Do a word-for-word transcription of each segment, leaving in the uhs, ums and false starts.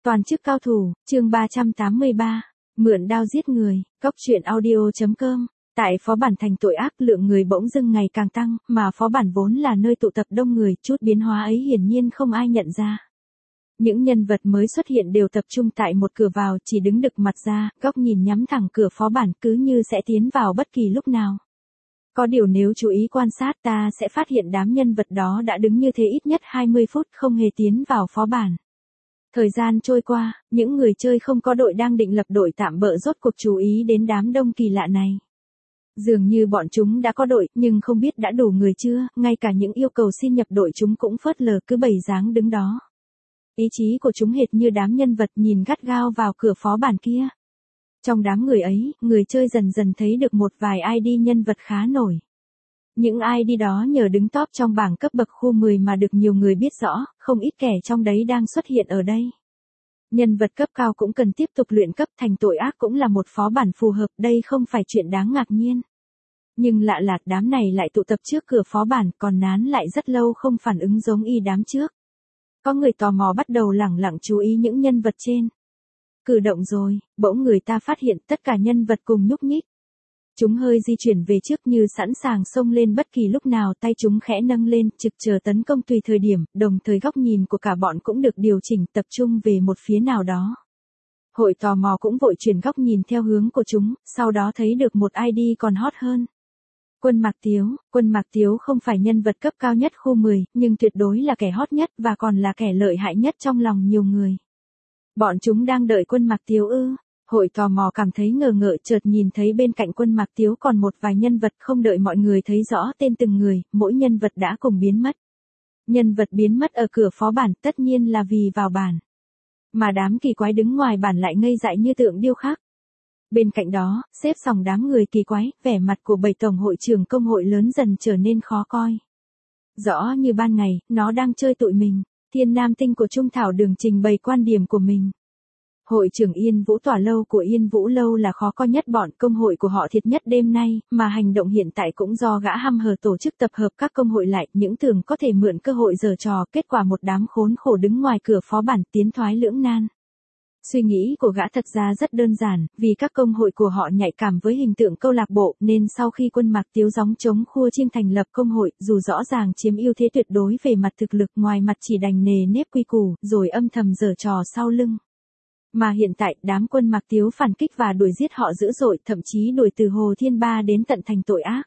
Toàn chức cao thủ, chương ba trăm tám mươi ba, mượn đao giết người, cóc truyện audio chấm com. Tại phó bản thành tội ác, lượng người bỗng dưng ngày càng tăng, mà phó bản vốn là nơi tụ tập đông người, chút biến hóa ấy hiển nhiên không ai nhận ra. Những nhân vật mới xuất hiện đều tập trung tại một cửa vào, chỉ đứng đực mặt ra, góc nhìn nhắm thẳng cửa phó bản, cứ như sẽ tiến vào bất kỳ lúc nào. Có điều nếu chú ý quan sát, ta sẽ phát hiện đám nhân vật đó đã đứng như thế ít nhất hai mươi phút không hề tiến vào phó bản. Thời gian trôi qua, những người chơi không có đội đang định lập đội tạm bợ rốt cuộc chú ý đến đám đông kỳ lạ này. Dường như bọn chúng đã có đội, nhưng không biết đã đủ người chưa, ngay cả những yêu cầu xin nhập đội chúng cũng phớt lờ, cứ bày dáng đứng đó. Ý chí của chúng hệt như đám nhân vật nhìn gắt gao vào cửa phó bản kia. Trong đám người ấy, người chơi dần dần thấy được một vài i đê nhân vật khá nổi. Những i đê đó nhờ đứng top trong bảng cấp bậc khu mười mà được nhiều người biết rõ, không ít kẻ trong đấy đang xuất hiện ở đây. Nhân vật cấp cao cũng cần tiếp tục luyện cấp, thành tội ác cũng là một phó bản phù hợp, đây không phải chuyện đáng ngạc nhiên. Nhưng lạ là đám này lại tụ tập trước cửa phó bản, còn nán lại rất lâu không phản ứng giống y đám trước. Có người tò mò bắt đầu lẳng lặng chú ý những nhân vật trên. Cử động rồi, bỗng người ta phát hiện tất cả nhân vật cùng nhúc nhích. Chúng hơi di chuyển về trước như sẵn sàng xông lên bất kỳ lúc nào, tay chúng khẽ nâng lên, trực chờ tấn công tùy thời điểm, đồng thời góc nhìn của cả bọn cũng được điều chỉnh tập trung về một phía nào đó. Hội tò mò cũng vội chuyển góc nhìn theo hướng của chúng, sau đó thấy được một i đê còn hot hơn. Quân Mạc Tiếu, Quân Mạc Tiếu không phải nhân vật cấp cao nhất khu mười, nhưng tuyệt đối là kẻ hot nhất và còn là kẻ lợi hại nhất trong lòng nhiều người. Bọn chúng đang đợi Quân Mạc Tiếu ư? Hội tò mò cảm thấy ngờ ngợ, chợt nhìn thấy bên cạnh Quân Mạc Tiếu còn một vài nhân vật, không đợi mọi người thấy rõ tên từng người, mỗi nhân vật đã cùng biến mất. Nhân vật biến mất ở cửa phó bản tất nhiên là vì vào bản. Mà đám kỳ quái đứng ngoài bản lại ngây dại như tượng điêu khắc. Bên cạnh đó, xếp sòng đám người kỳ quái, vẻ mặt của bảy tổng hội trưởng công hội lớn dần trở nên khó coi. Rõ như ban ngày, nó đang chơi tụi mình. Thiên Nam Tinh của Trung Thảo Đường trình bày quan điểm của mình. Hội trưởng Yên Vũ Tỏa Lâu của Yên Vũ Lâu là khó coi nhất bọn công hội của họ thiệt nhất đêm nay, mà hành động hiện tại cũng do gã hăm hở tổ chức tập hợp các công hội lại, những tưởng có thể mượn cơ hội giở trò, kết quả một đám khốn khổ đứng ngoài cửa phó bản, tiến thoái lưỡng nan. Suy nghĩ của gã thật ra rất đơn giản, vì các công hội của họ nhạy cảm với hình tượng câu lạc bộ, nên sau khi Quân Mạc Tiếu gióng chống khua chiêng thành lập công hội, dù rõ ràng chiếm ưu thế tuyệt đối về mặt thực lực, ngoài mặt chỉ đành nề nếp quy củ, rồi âm thầm giở trò sau lưng. Mà hiện tại, đám Quân Mạc Tiếu phản kích và đuổi giết họ dữ dội, thậm chí đuổi từ Hồ Thiên Ba đến tận thành tội ác.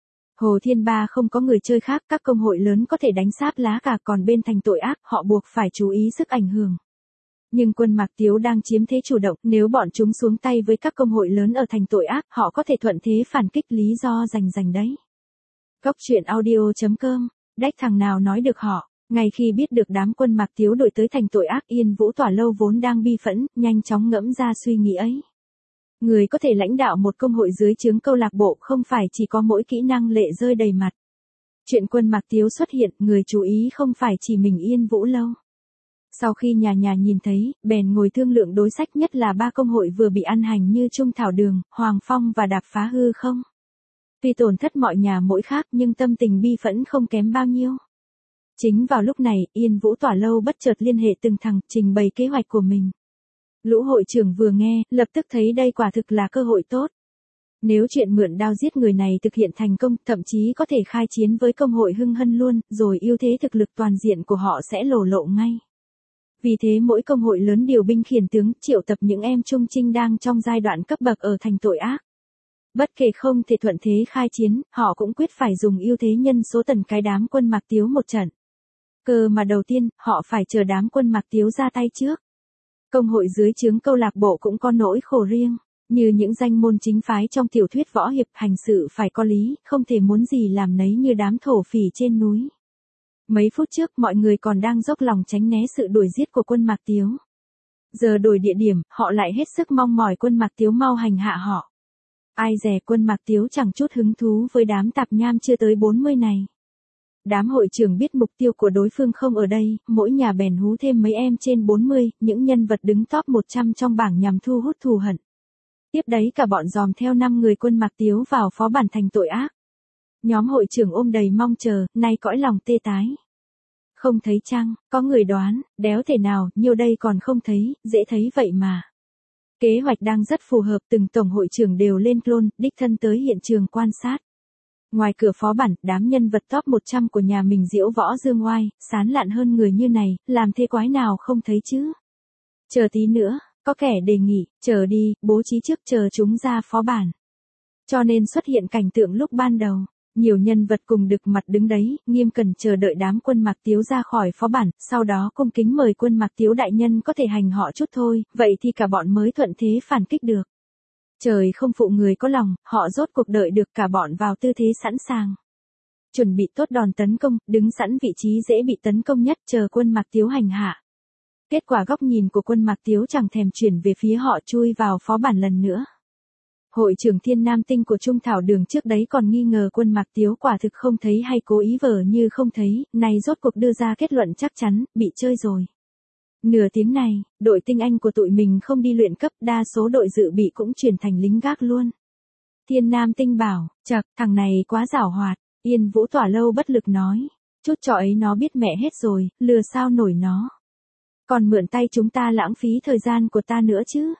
Hồ Thiên Ba không có người chơi khác, các công hội lớn có thể đánh sáp lá cả, còn bên thành tội ác, họ buộc phải chú ý sức ảnh hưởng. Nhưng Quân Mạc Tiếu đang chiếm thế chủ động, nếu bọn chúng xuống tay với các công hội lớn ở thành tội ác, họ có thể thuận thế phản kích, lý do rành rành đấy. Cóc truyện audio chấm com, đách thằng nào nói được họ. Ngay khi biết được đám Quân Mạc Tiếu đuổi tới thành tội ác, Yên Vũ Tỏa Lâu vốn đang bi phẫn, nhanh chóng ngẫm ra suy nghĩ ấy. Người có thể lãnh đạo một công hội dưới trướng câu lạc bộ không phải chỉ có mỗi kỹ năng lệ rơi đầy mặt. Chuyện Quân Mạc Tiếu xuất hiện, người chú ý không phải chỉ mình Yên Vũ Lâu. Sau khi nhà nhà nhìn thấy, bèn ngồi thương lượng đối sách, nhất là ba công hội vừa bị ăn hành như Trung Thảo Đường, Hoàng Phong và Đạp Phá Hư Không. Tuy tổn thất mọi nhà mỗi khác, nhưng tâm tình bi phẫn không kém bao nhiêu. Chính vào lúc này, Yên Vũ Tỏa Lâu bất chợt liên hệ từng thằng, trình bày kế hoạch của mình. Lũ hội trưởng vừa nghe, lập tức thấy đây quả thực là cơ hội tốt. Nếu chuyện mượn đao giết người này thực hiện thành công, thậm chí có thể khai chiến với công hội Hưng Hân luôn, rồi ưu thế thực lực toàn diện của họ sẽ lộ lộ ngay. Vì thế mỗi công hội lớn điều binh khiển tướng, triệu tập những em trung trinh đang trong giai đoạn cấp bậc ở thành tội ác. Bất kể không thể thuận thế khai chiến, họ cũng quyết phải dùng ưu thế nhân số tần cái đám Quân Mạc Tiếu một trận. Cơ mà đầu tiên, họ phải chờ đám Quân Mạc Tiếu ra tay trước. Công hội dưới trướng câu lạc bộ cũng có nỗi khổ riêng, như những danh môn chính phái trong tiểu thuyết võ hiệp, hành sự phải có lý, không thể muốn gì làm nấy như đám thổ phỉ trên núi. Mấy phút trước mọi người còn đang dốc lòng tránh né sự đuổi giết của Quân Mạc Tiếu. Giờ đổi địa điểm, họ lại hết sức mong mỏi Quân Mạc Tiếu mau hành hạ họ. Ai dè Quân Mạc Tiếu chẳng chút hứng thú với đám tạp nham chưa tới bốn mươi này. Đám hội trưởng biết mục tiêu của đối phương không ở đây, mỗi nhà bèn hú thêm mấy em trên bốn mươi, những nhân vật đứng top một trăm trong bảng nhằm thu hút thù hận. Tiếp đấy cả bọn dòm theo năm người Quân Mạc Tiếu vào phó bản thành tội ác. Nhóm hội trưởng ôm đầy mong chờ, nay cõi lòng tê tái. Không thấy chăng, có người đoán, đéo thể nào, nhiêu đây còn không thấy, dễ thấy vậy mà. Kế hoạch đang rất phù hợp, từng tổng hội trưởng đều lên clone, đích thân tới hiện trường quan sát. Ngoài cửa phó bản, đám nhân vật top một trăm của nhà mình diễu võ dương oai, sán lạn hơn người như này, làm thế quái nào không thấy chứ. Chờ tí nữa, có kẻ đề nghị, chờ đi, bố trí trước chờ chúng ra phó bản. Cho nên xuất hiện cảnh tượng lúc ban đầu, nhiều nhân vật cùng đực mặt đứng đấy, nghiêm cẩn chờ đợi đám Quân Mạc Tiếu ra khỏi phó bản, sau đó cung kính mời Quân Mạc Tiếu đại nhân có thể hành họ chút thôi, vậy thì cả bọn mới thuận thế phản kích được. Trời không phụ người có lòng, họ rốt cuộc đợi được cả bọn vào tư thế sẵn sàng. Chuẩn bị tốt đòn tấn công, đứng sẵn vị trí dễ bị tấn công nhất, chờ Quân Mạc Tiếu hành hạ. Kết quả góc nhìn của Quân Mạc Tiếu chẳng thèm chuyển về phía họ, chui vào phó bản lần nữa. Hội trưởng Thiên Nam Tinh của Trung Thảo Đường trước đấy còn nghi ngờ Quân Mạc Tiếu quả thực không thấy hay cố ý vờ như không thấy, nay rốt cuộc đưa ra kết luận chắc chắn, bị chơi rồi. Nửa tiếng này, đội tinh anh của tụi mình không đi luyện cấp, đa số đội dự bị cũng chuyển thành lính gác luôn. Thiên Nam Tinh bảo, chậc, thằng này quá giảo hoạt, Yên Vũ Tỏa Lâu bất lực nói, chút trò ấy nó biết mẹ hết rồi, lừa sao nổi nó. Còn mượn tay chúng ta lãng phí thời gian của ta nữa chứ.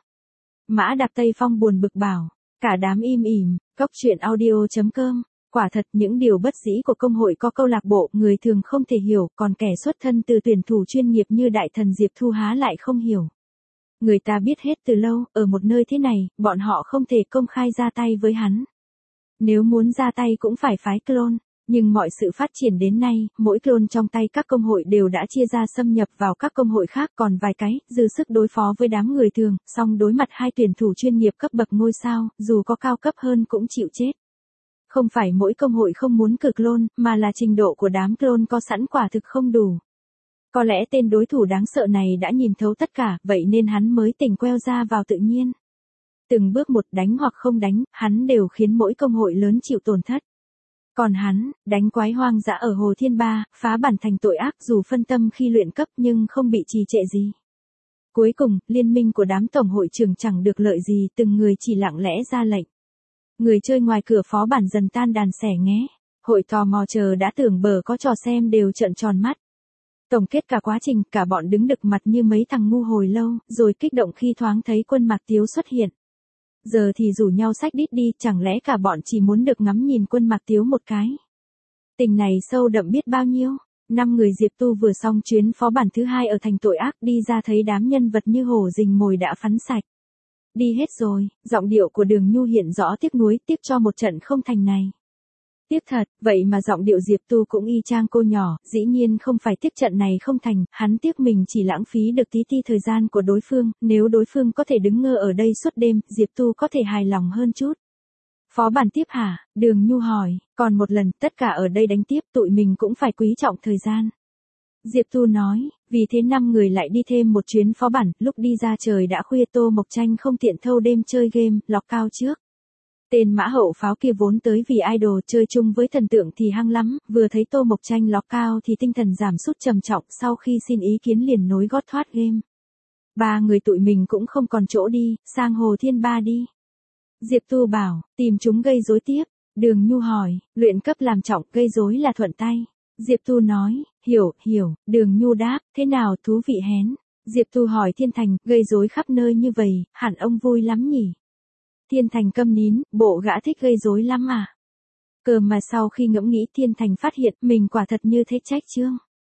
Mã Đạp Tây Phong buồn bực bảo, cả đám im ỉm, góc chuyện audio chấm com. Quả thật những điều bất dĩ của công hội có câu lạc bộ người thường không thể hiểu, còn kẻ xuất thân từ tuyển thủ chuyên nghiệp như đại thần Diệp Thu há lại không hiểu. Người ta biết hết từ lâu, ở một nơi thế này, bọn họ không thể công khai ra tay với hắn. Nếu muốn ra tay cũng phải phái clone, nhưng mọi sự phát triển đến nay, mỗi clone trong tay các công hội đều đã chia ra xâm nhập vào các công hội khác, còn vài cái, dư sức đối phó với đám người thường, song đối mặt hai tuyển thủ chuyên nghiệp cấp bậc ngôi sao, dù có cao cấp hơn cũng chịu chết. Không phải mỗi công hội không muốn cử clone, mà là trình độ của đám clone có sẵn quả thực không đủ. Có lẽ tên đối thủ đáng sợ này đã nhìn thấu tất cả, vậy nên hắn mới tỉnh queo ra vào tự nhiên. Từng bước một, đánh hoặc không đánh, hắn đều khiến mỗi công hội lớn chịu tổn thất. Còn hắn, đánh quái hoang dã ở Hồ Thiên Ba, phá bản thành tội ác dù phân tâm khi luyện cấp nhưng không bị trì trệ gì. Cuối cùng, liên minh của đám tổng hội trưởng chẳng được lợi gì, từng người chỉ lặng lẽ ra lệnh. Người chơi ngoài cửa phó bản dần tan đàn xẻ nghé. Hội tò mò chờ đã tưởng bờ có trò xem đều trợn tròn mắt. Tổng kết cả quá trình, cả bọn đứng đực mặt như mấy thằng ngu hồi lâu, rồi kích động khi thoáng thấy Quân Mạc Tiếu xuất hiện. Giờ thì rủ nhau xách đít đi, chẳng lẽ cả bọn chỉ muốn được ngắm nhìn Quân Mạc Tiếu một cái. Tình này sâu đậm biết bao nhiêu. Năm người Diệp Tu vừa xong chuyến phó bản thứ hai ở thành tội ác, đi ra thấy đám nhân vật như hổ rình mồi đã phắn sạch. Đi hết rồi, giọng điệu của Đường Nhu hiện rõ tiếc nuối, tiếc cho một trận không thành này. Tiếc thật, vậy mà giọng điệu Diệp Tu cũng y chang cô nhỏ, dĩ nhiên không phải tiếc trận này không thành, hắn tiếc mình chỉ lãng phí được tí ti thời gian của đối phương, nếu đối phương có thể đứng ngơ ở đây suốt đêm, Diệp Tu có thể hài lòng hơn chút. Phó bản tiếp hả? Đường Nhu hỏi, còn một lần, tất cả ở đây đánh tiếp, tụi mình cũng phải quý trọng thời gian. Diệp Tu nói, vì thế năm người lại đi thêm một chuyến phó bản, lúc đi ra trời đã khuya, Tô Mộc Tranh không tiện thâu đêm chơi game, lọc cao trước. Tên mã hậu pháo kia vốn tới vì idol chơi chung với thần tượng thì hăng lắm, vừa thấy Tô Mộc Tranh lọc cao thì tinh thần giảm sút trầm trọng, sau khi xin ý kiến liền nối gót thoát game. Ba người tụi mình cũng không còn chỗ đi, sang Hồ Thiên Ba đi. Diệp Tu bảo, tìm chúng gây rối tiếp. Đường Nhu hỏi, luyện cấp làm trọng, gây rối là thuận tay. Diệp Tu nói, hiểu, hiểu. Đường Nhu đáp, thế nào, thú vị hén. Diệp Tu hỏi Thiên Thành, gây rối khắp nơi như vậy, hẳn ông vui lắm nhỉ? Thiên Thành câm nín, bộ gã thích gây rối lắm à? Cơ mà sau khi ngẫm nghĩ Thiên Thành phát hiện mình quả thật như thế trách Trương.